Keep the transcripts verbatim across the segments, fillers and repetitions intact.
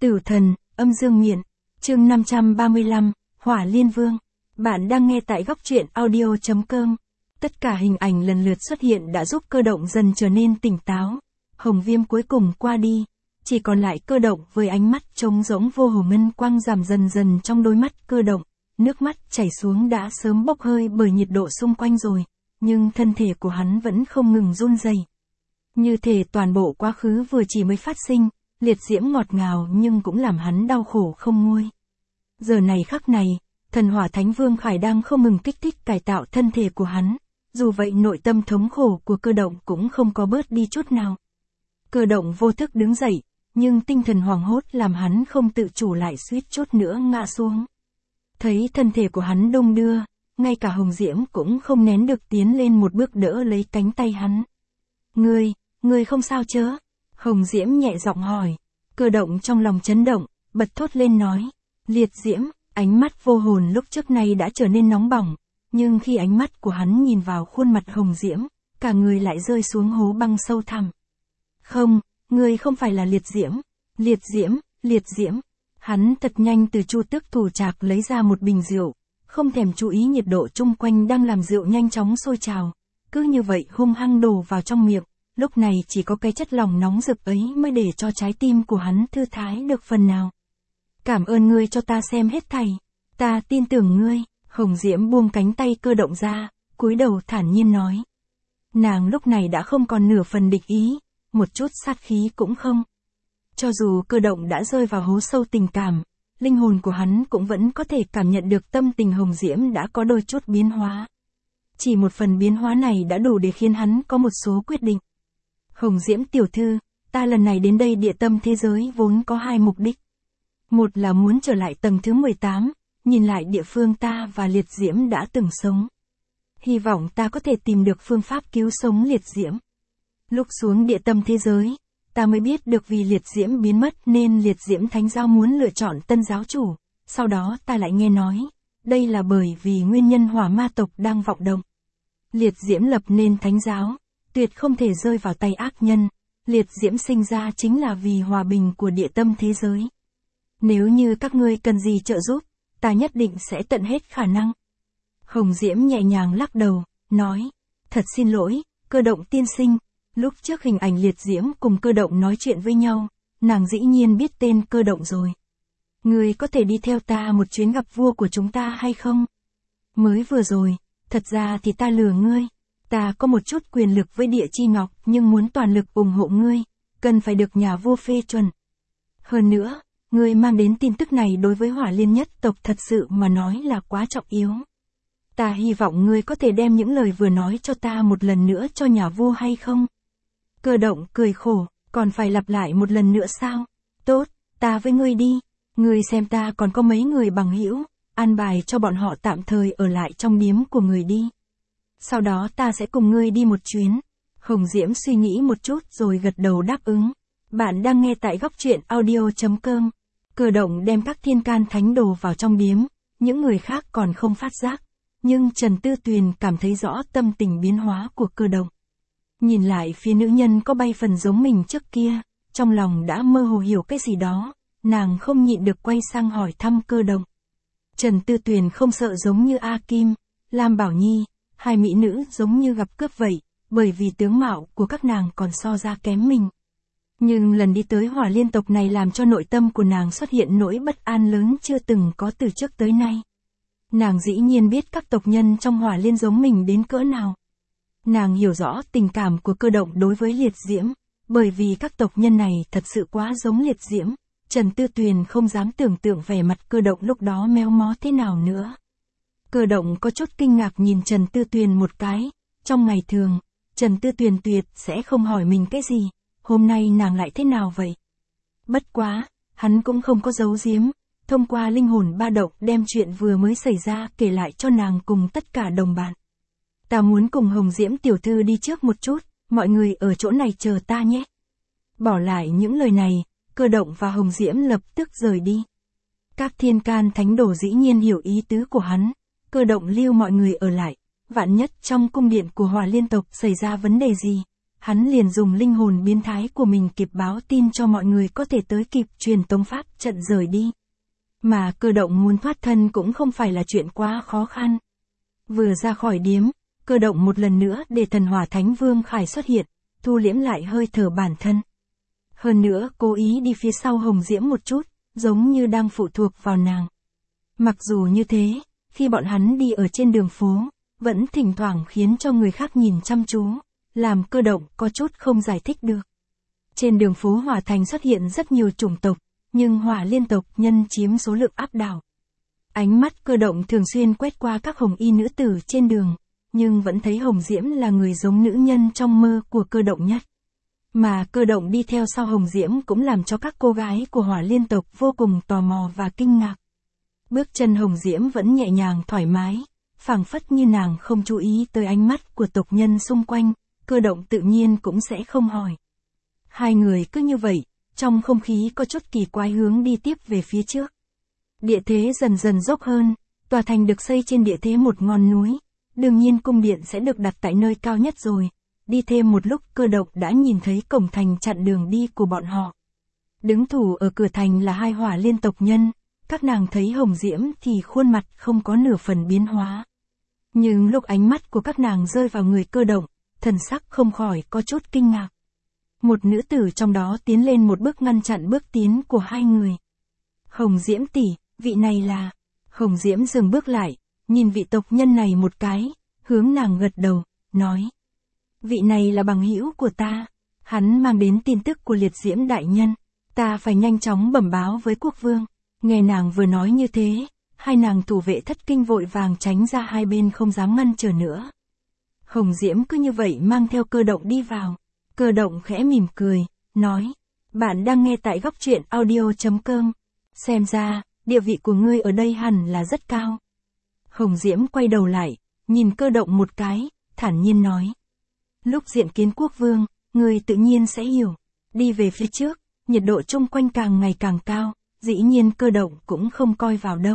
Tử thần, âm dương miện, chương năm trăm ba mươi lăm, Hỏa Liên Vương. Bạn đang nghe tại góc truyện audio chấm com. Tất cả hình ảnh lần lượt xuất hiện đã giúp Cơ Động dần trở nên tỉnh táo. Hồng viêm cuối cùng qua đi, chỉ còn lại Cơ Động với ánh mắt trống rỗng vô hồ, ngân quang giảm dần dần trong đôi mắt Cơ Động. Nước mắt chảy xuống đã sớm bốc hơi bởi nhiệt độ xung quanh rồi, nhưng thân thể của hắn vẫn không ngừng run rẩy. Như thể toàn bộ quá khứ vừa chỉ mới phát sinh, liệt diễm ngọt ngào nhưng cũng làm hắn đau khổ không nguôi. Giờ này khắc này, thần hỏa thánh vương Khải đang không ngừng kích thích cải tạo thân thể của hắn, dù vậy nội tâm thống khổ của Cơ Động cũng không có bớt đi chút nào. Cơ Động vô thức đứng dậy, nhưng tinh thần hoảng hốt làm hắn không tự chủ lại suýt chút nữa ngã xuống. Thấy thân thể của hắn đung đưa, ngay cả Hồng Diễm cũng không nén được tiến lên một bước đỡ lấy cánh tay hắn. Ngươi, ngươi không sao chớ? Hồng Diễm nhẹ giọng hỏi. Cơ Động trong lòng chấn động, bật thốt lên nói. Liệt diễm, ánh mắt vô hồn lúc trước này đã trở nên nóng bỏng, nhưng khi ánh mắt của hắn nhìn vào khuôn mặt Hồng Diễm, cả người lại rơi xuống hố băng sâu thẳm. Không, ngươi không phải là liệt diễm. Liệt diễm, liệt diễm. Hắn thật nhanh từ chu tước thủ trạc lấy ra một bình rượu, không thèm chú ý nhiệt độ chung quanh đang làm rượu nhanh chóng sôi trào, cứ như vậy hung hăng đổ vào trong miệng. Lúc này chỉ có cái chất lỏng nóng rực ấy mới để cho trái tim của hắn thư thái được phần nào. Cảm ơn ngươi cho ta xem hết thảy. Ta tin tưởng ngươi. Hồng Diễm buông cánh tay Cơ Động ra, cúi đầu thản nhiên nói. Nàng lúc này đã không còn nửa phần địch ý, một chút sát khí cũng không. Cho dù Cơ Động đã rơi vào hố sâu tình cảm, linh hồn của hắn cũng vẫn có thể cảm nhận được tâm tình Hồng Diễm đã có đôi chút biến hóa. Chỉ một phần biến hóa này đã đủ để khiến hắn có một số quyết định. Hồng Diễm tiểu thư, ta lần này đến đây địa tâm thế giới vốn có hai mục đích. Một là muốn trở lại tầng thứ mười tám, nhìn lại địa phương ta và liệt diễm đã từng sống. Hy vọng ta có thể tìm được phương pháp cứu sống liệt diễm. Lúc xuống địa tâm thế giới, ta mới biết được vì liệt diễm biến mất nên liệt diễm thánh giáo muốn lựa chọn tân giáo chủ. Sau đó ta lại nghe nói, đây là bởi vì nguyên nhân hỏa ma tộc đang vọng động. Liệt diễm lập nên thánh giáo, tuyệt không thể rơi vào tay ác nhân. Liệt diễm sinh ra chính là vì hòa bình của địa tâm thế giới. Nếu như các ngươi cần gì trợ giúp, ta nhất định sẽ tận hết khả năng. Hồng Diễm nhẹ nhàng lắc đầu, nói. Thật xin lỗi, Cơ Động tiên sinh. Lúc trước hình ảnh liệt diễm cùng Cơ Động nói chuyện với nhau, nàng dĩ nhiên biết tên Cơ Động rồi. Ngươi có thể đi theo ta một chuyến gặp vua của chúng ta hay không? Mới vừa rồi, thật ra thì ta lừa ngươi. Ta có một chút quyền lực với Địa Chi Ngọc nhưng muốn toàn lực ủng hộ ngươi, cần phải được nhà vua phê chuẩn. Hơn nữa, ngươi mang đến tin tức này đối với Hỏa Liên nhất tộc thật sự mà nói là quá trọng yếu. Ta hy vọng ngươi có thể đem những lời vừa nói cho ta một lần nữa cho nhà vua hay không? Cơ Động cười khổ, còn phải lặp lại một lần nữa sao? Tốt, ta với ngươi đi. Ngươi xem ta còn có mấy người bằng hữu, an bài cho bọn họ tạm thời ở lại trong điếm của người đi. Sau đó ta sẽ cùng ngươi đi một chuyến. Hồng Diễm suy nghĩ một chút rồi gật đầu đáp ứng. Bạn đang nghe tại góc truyện audio chấm com. Cơ Động đem các thiên can thánh đồ vào trong điếm, những người khác còn không phát giác. Nhưng Trần Tư Tuyền cảm thấy rõ tâm tình biến hóa của Cơ Động. Nhìn lại phía nữ nhân có bay phần giống mình trước kia, trong lòng đã mơ hồ hiểu cái gì đó, nàng không nhịn được quay sang hỏi thăm Cơ Động. Trần Tư Tuyền không sợ giống như A Kim, Lam Bảo Nhi, hai mỹ nữ giống như gặp cướp vậy, bởi vì tướng mạo của các nàng còn so ra kém mình. Nhưng lần đi tới Hỏa Liên tộc này làm cho nội tâm của nàng xuất hiện nỗi bất an lớn chưa từng có từ trước tới nay. Nàng dĩ nhiên biết các tộc nhân trong Hỏa Liên giống mình đến cỡ nào. Nàng hiểu rõ tình cảm của Cơ Động đối với liệt diễm, bởi vì các tộc nhân này thật sự quá giống liệt diễm. Trần Tư Tuyền không dám tưởng tượng vẻ mặt Cơ Động lúc đó méo mó thế nào nữa. Cơ Động có chút kinh ngạc nhìn Trần Tư Tuyền một cái, trong ngày thường, Trần Tư Tuyền tuyệt sẽ không hỏi mình cái gì, hôm nay nàng lại thế nào vậy? Bất quá, hắn cũng không có giấu giếm, thông qua linh hồn ba động đem chuyện vừa mới xảy ra kể lại cho nàng cùng tất cả đồng bạn. Ta muốn cùng Hồng Diễm tiểu thư đi trước một chút, mọi người ở chỗ này chờ ta nhé. Bỏ lại những lời này, Cơ Động và Hồng Diễm lập tức rời đi. Các thiên can thánh đồ dĩ nhiên hiểu ý tứ của hắn. Cơ Động lưu mọi người ở lại, vạn nhất trong cung điện của Hỏa Liên tộc xảy ra vấn đề gì, hắn liền dùng linh hồn biến thái của mình kịp báo tin cho mọi người có thể tới kịp truyền tống pháp trận rời đi. Mà Cơ Động muốn thoát thân cũng không phải là chuyện quá khó khăn. Vừa ra khỏi điếm, Cơ Động một lần nữa để thần hỏa thánh vương Khải xuất hiện, thu liễm lại hơi thở bản thân. Hơn nữa cố ý đi phía sau Hồng Diễm một chút, giống như đang phụ thuộc vào nàng. Mặc dù như thế, khi bọn hắn đi ở trên đường phố, vẫn thỉnh thoảng khiến cho người khác nhìn chăm chú, làm Cơ Động có chút không giải thích được. Trên đường phố Hỏa Thành xuất hiện rất nhiều chủng tộc, nhưng Hỏa Liên tộc nhân chiếm số lượng áp đảo. Ánh mắt Cơ Động thường xuyên quét qua các hồng y nữ tử trên đường, nhưng vẫn thấy Hồng Diễm là người giống nữ nhân trong mơ của Cơ Động nhất. Mà Cơ Động đi theo sau Hồng Diễm cũng làm cho các cô gái của Hỏa Liên tộc vô cùng tò mò và kinh ngạc. Bước chân Hồng Diễm vẫn nhẹ nhàng thoải mái, phảng phất như nàng không chú ý tới ánh mắt của tộc nhân xung quanh, Cơ Động tự nhiên cũng sẽ không hỏi. Hai người cứ như vậy, trong không khí có chút kỳ quái hướng đi tiếp về phía trước. Địa thế dần dần dốc hơn, tòa thành được xây trên địa thế một ngọn núi, đương nhiên cung điện sẽ được đặt tại nơi cao nhất rồi. Đi thêm một lúc Cơ Động đã nhìn thấy cổng thành chặn đường đi của bọn họ. Đứng thủ ở cửa thành là hai Hỏa Liên tộc nhân, các nàng thấy Hồng Diễm thì khuôn mặt không có nửa phần biến hóa. Nhưng lúc ánh mắt của các nàng rơi vào người Cơ Động, thần sắc không khỏi có chút kinh ngạc. Một nữ tử trong đó tiến lên một bước ngăn chặn bước tiến của hai người. Hồng Diễm tỷ, vị này là... Hồng Diễm dừng bước lại, nhìn vị tộc nhân này một cái, hướng nàng gật đầu, nói. Vị này là bằng hữu của ta, hắn mang đến tin tức của Liệt Diễm đại nhân, ta phải nhanh chóng bẩm báo với quốc vương. Nghe nàng vừa nói như thế, hai nàng thủ vệ thất kinh vội vàng tránh ra hai bên không dám ngăn trở nữa. Hồng Diễm cứ như vậy mang theo Cơ Động đi vào. Cơ Động khẽ mỉm cười, nói, bạn đang nghe tại góc truyện audio chấm com. Xem ra, địa vị của ngươi ở đây hẳn là rất cao. Hồng Diễm quay đầu lại, nhìn Cơ Động một cái, thản nhiên nói. Lúc diện kiến quốc vương, ngươi tự nhiên sẽ hiểu. Đi về phía trước, nhiệt độ chung quanh càng ngày càng cao, dĩ nhiên Cơ Động cũng không coi vào đâu.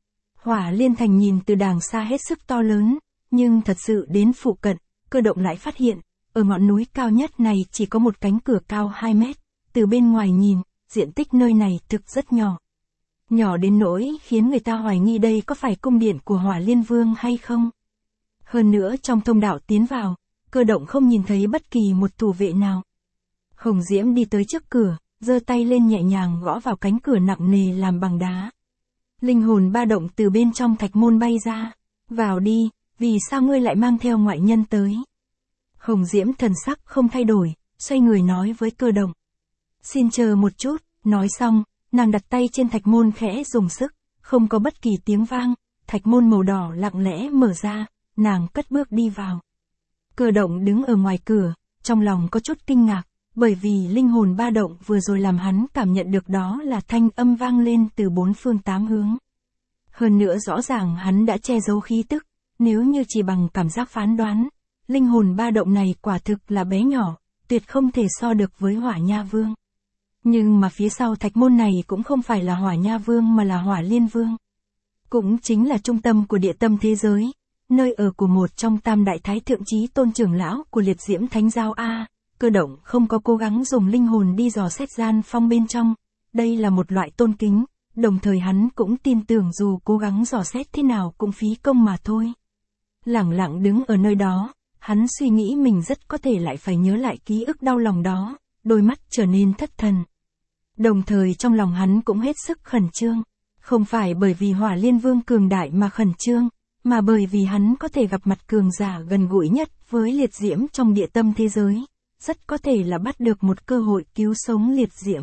Hỏa Liên thành nhìn từ đàng xa hết sức to lớn, nhưng thật sự đến phụ cận, Cơ Động lại phát hiện, ở ngọn núi cao nhất này chỉ có một cánh cửa cao hai mét, từ bên ngoài nhìn, diện tích nơi này thực rất nhỏ. Nhỏ đến nỗi khiến người ta hoài nghi đây có phải cung điện của Hỏa Liên Vương hay không. Hơn nữa trong thông đạo tiến vào, Cơ Động không nhìn thấy bất kỳ một thủ vệ nào. Hồng Diễm đi tới trước cửa, giơ tay lên nhẹ nhàng gõ vào cánh cửa nặng nề làm bằng đá. Linh hồn ba động từ bên trong thạch môn bay ra. Vào đi, vì sao ngươi lại mang theo ngoại nhân tới? Hồng Diễm thần sắc không thay đổi, xoay người nói với Cơ Động. Xin chờ một chút, nói xong, nàng đặt tay trên thạch môn khẽ dùng sức, không có bất kỳ tiếng vang, thạch môn màu đỏ lặng lẽ mở ra, nàng cất bước đi vào. Cơ Động đứng ở ngoài cửa, trong lòng có chút kinh ngạc, bởi vì linh hồn ba động vừa rồi làm hắn cảm nhận được đó là thanh âm vang lên từ bốn phương tám hướng. Hơn nữa rõ ràng hắn đã che giấu khí tức, nếu như chỉ bằng cảm giác phán đoán, linh hồn ba động này quả thực là bé nhỏ, tuyệt không thể so được với Hỏa Nha Vương. Nhưng mà phía sau thạch môn này cũng không phải là Hỏa Nha Vương mà là Hỏa Liên Vương. Cũng chính là trung tâm của địa tâm thế giới, nơi ở của một trong tam đại thái thượng chí tôn trưởng lão của Liệt Diễm Thánh Giao A. Cơ Động không có cố gắng dùng linh hồn đi dò xét gian phong bên trong, đây là một loại tôn kính, đồng thời hắn cũng tin tưởng dù cố gắng dò xét thế nào cũng phí công mà thôi. Lẳng lặng đứng ở nơi đó, hắn suy nghĩ mình rất có thể lại phải nhớ lại ký ức đau lòng đó, đôi mắt trở nên thất thần. Đồng thời trong lòng hắn cũng hết sức khẩn trương, không phải bởi vì Hỏa Liên Vương cường đại mà khẩn trương, mà bởi vì hắn có thể gặp mặt cường giả gần gũi nhất với Liệt Diễm trong địa tâm thế giới, rất có thể là bắt được một cơ hội cứu sống Liệt Diễm.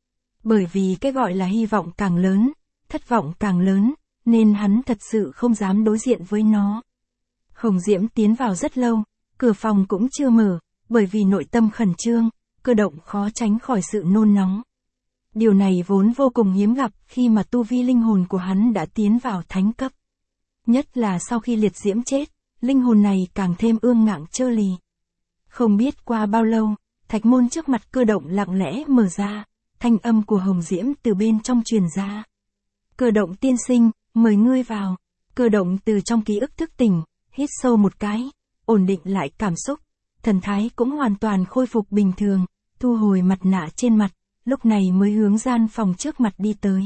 Bởi vì cái gọi là hy vọng càng lớn, thất vọng càng lớn, nên hắn thật sự không dám đối diện với nó. Hồng Diễm tiến vào rất lâu, cửa phòng cũng chưa mở, bởi vì nội tâm khẩn trương, Cơ Động khó tránh khỏi sự nôn nóng. Điều này vốn vô cùng hiếm gặp khi mà tu vi linh hồn của hắn đã tiến vào thánh cấp. Nhất là sau khi Liệt Diễm chết, linh hồn này càng thêm ương ngạnh trơ lì. Không biết qua bao lâu, thạch môn trước mặt Cơ Động lặng lẽ mở ra, thanh âm của Hồng Diễm từ bên trong truyền ra. Cơ Động tiên sinh, mời ngươi vào. Cơ Động từ trong ký ức thức tỉnh, hít sâu một cái, ổn định lại cảm xúc, thần thái cũng hoàn toàn khôi phục bình thường, thu hồi mặt nạ trên mặt, lúc này mới hướng gian phòng trước mặt đi tới.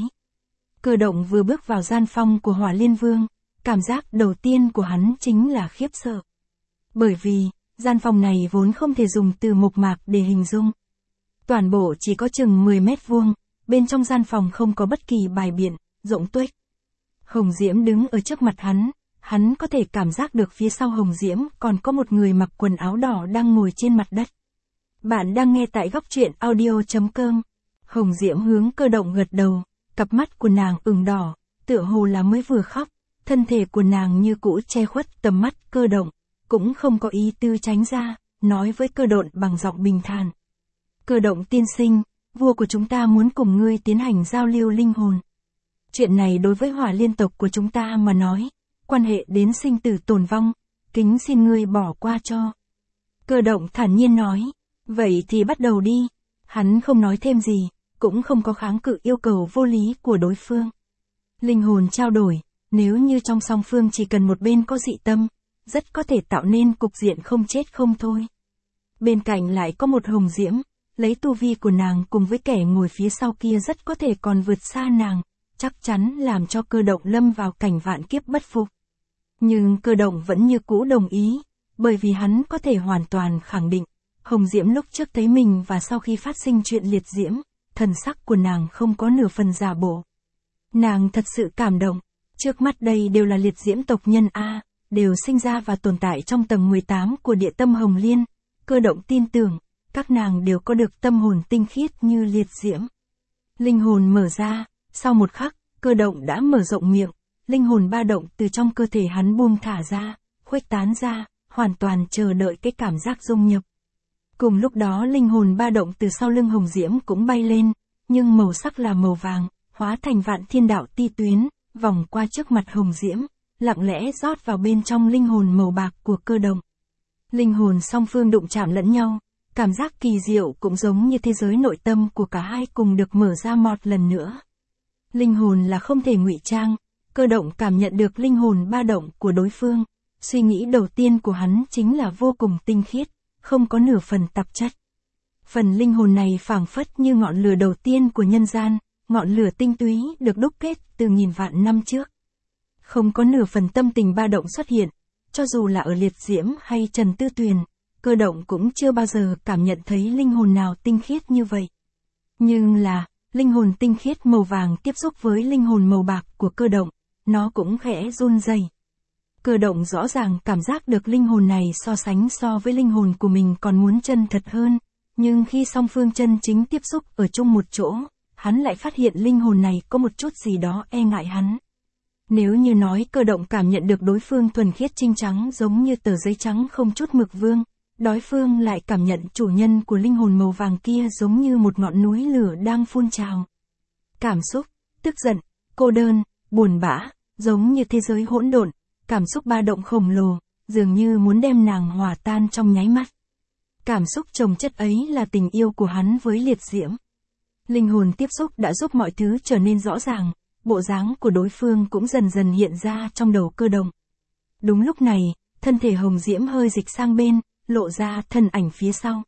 Cơ động vừa bước vào gian phòng của Hỏa Liên Vương, cảm giác đầu tiên của hắn chính là khiếp sợ. Bởi vì, gian phòng này vốn không thể dùng từ mộc mạc để hình dung. Toàn bộ chỉ có chừng mười mét vuông, bên trong gian phòng không có bất kỳ bài biện, rỗng tuếch. Hồng Diễm đứng ở trước mặt hắn, hắn có thể cảm giác được phía sau Hồng Diễm còn có một người mặc quần áo đỏ đang ngồi trên mặt đất. Bạn đang nghe tại góc truyện audio chấm com. Hồng Diễm hướng Cơ động gật đầu, cặp mắt của nàng ửng đỏ, tựa hồ là mới vừa khóc, thân thể của nàng như cũ che khuất tầm mắt Cơ động, cũng không có ý tư tránh ra, nói với Cơ động bằng giọng bình thản. Cơ động tiên sinh, vua của chúng ta muốn cùng ngươi tiến hành giao lưu linh hồn. Chuyện này đối với Hỏa Liên tộc của chúng ta mà nói, quan hệ đến sinh tử tồn vong, kính xin ngươi bỏ qua cho. Cơ động thản nhiên nói, vậy thì bắt đầu đi. Hắn không nói thêm gì, cũng không có kháng cự yêu cầu vô lý của đối phương. Linh hồn trao đổi, nếu như trong song phương chỉ cần một bên có dị tâm, rất có thể tạo nên cục diện không chết không thôi. Bên cạnh lại có một Hồng Diễm, lấy tu vi của nàng cùng với kẻ ngồi phía sau kia rất có thể còn vượt xa nàng, chắc chắn làm cho Cơ động lâm vào cảnh vạn kiếp bất phục. Nhưng Cơ động vẫn như cũ đồng ý, bởi vì hắn có thể hoàn toàn khẳng định, Hồng Diễm lúc trước thấy mình và sau khi phát sinh chuyện liệt diễm, thần sắc của nàng không có nửa phần giả bộ. Nàng thật sự cảm động, trước mắt đây đều là liệt diễm tộc nhân A, đều sinh ra và tồn tại trong tầng mười tám của địa tâm Hồng Liên. Cơ động tin tưởng, các nàng đều có được tâm hồn tinh khiết như liệt diễm. Linh hồn mở ra, sau một khắc, Cơ động đã mở rộng miệng, linh hồn ba động từ trong cơ thể hắn buông thả ra, khuếch tán ra, hoàn toàn chờ đợi cái cảm giác dung nhập. Cùng lúc đó linh hồn ba động từ sau lưng Hồng Diễm cũng bay lên, nhưng màu sắc là màu vàng, hóa thành vạn thiên đạo ti tuyến, vòng qua trước mặt Hồng Diễm, lặng lẽ rót vào bên trong linh hồn màu bạc của Cơ động. Linh hồn song phương đụng chạm lẫn nhau, cảm giác kỳ diệu cũng giống như thế giới nội tâm của cả hai cùng được mở ra một lần nữa. Linh hồn là không thể ngụy trang, Cơ động cảm nhận được linh hồn ba động của đối phương, suy nghĩ đầu tiên của hắn chính là vô cùng tinh khiết, không có nửa phần tạp chất. Phần linh hồn này phảng phất như ngọn lửa đầu tiên của nhân gian, ngọn lửa tinh túy được đúc kết từ nghìn vạn năm trước. Không có nửa phần tâm tình ba động xuất hiện, cho dù là ở liệt diễm hay Trần Tư Tuyền, Cơ động cũng chưa bao giờ cảm nhận thấy linh hồn nào tinh khiết như vậy. Nhưng là, linh hồn tinh khiết màu vàng tiếp xúc với linh hồn màu bạc của Cơ động, nó cũng khẽ run rẩy. Cơ động rõ ràng cảm giác được linh hồn này so sánh so với linh hồn của mình còn muốn chân thật hơn, nhưng khi song phương chân chính tiếp xúc ở chung một chỗ, hắn lại phát hiện linh hồn này có một chút gì đó e ngại hắn. Nếu như nói Cơ động cảm nhận được đối phương thuần khiết trinh trắng giống như tờ giấy trắng không chút mực vương, đối phương lại cảm nhận chủ nhân của linh hồn màu vàng kia giống như một ngọn núi lửa đang phun trào. Cảm xúc, tức giận, cô đơn, buồn bã, giống như thế giới hỗn độn, cảm xúc ba động khổng lồ, dường như muốn đem nàng hòa tan trong nháy mắt. Cảm xúc chồng chất ấy là tình yêu của hắn với liệt diễm. Linh hồn tiếp xúc đã giúp mọi thứ trở nên rõ ràng, bộ dáng của đối phương cũng dần dần hiện ra trong đầu Cơ động. Đúng lúc này, thân thể Hồng Diễm hơi dịch sang bên, lộ ra thân ảnh phía sau.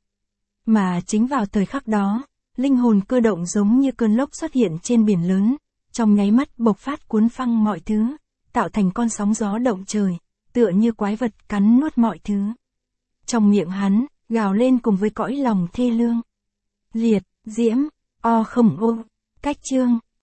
Mà chính vào thời khắc đó, linh hồn Cơ động giống như cơn lốc xuất hiện trên biển lớn, trong nháy mắt bộc phát cuốn phăng mọi thứ, tạo thành con sóng gió động trời, tựa như quái vật cắn nuốt mọi thứ. Trong miệng hắn, gào lên cùng với cõi lòng thê lương. Liệt, diễm, o không ô, cách chương.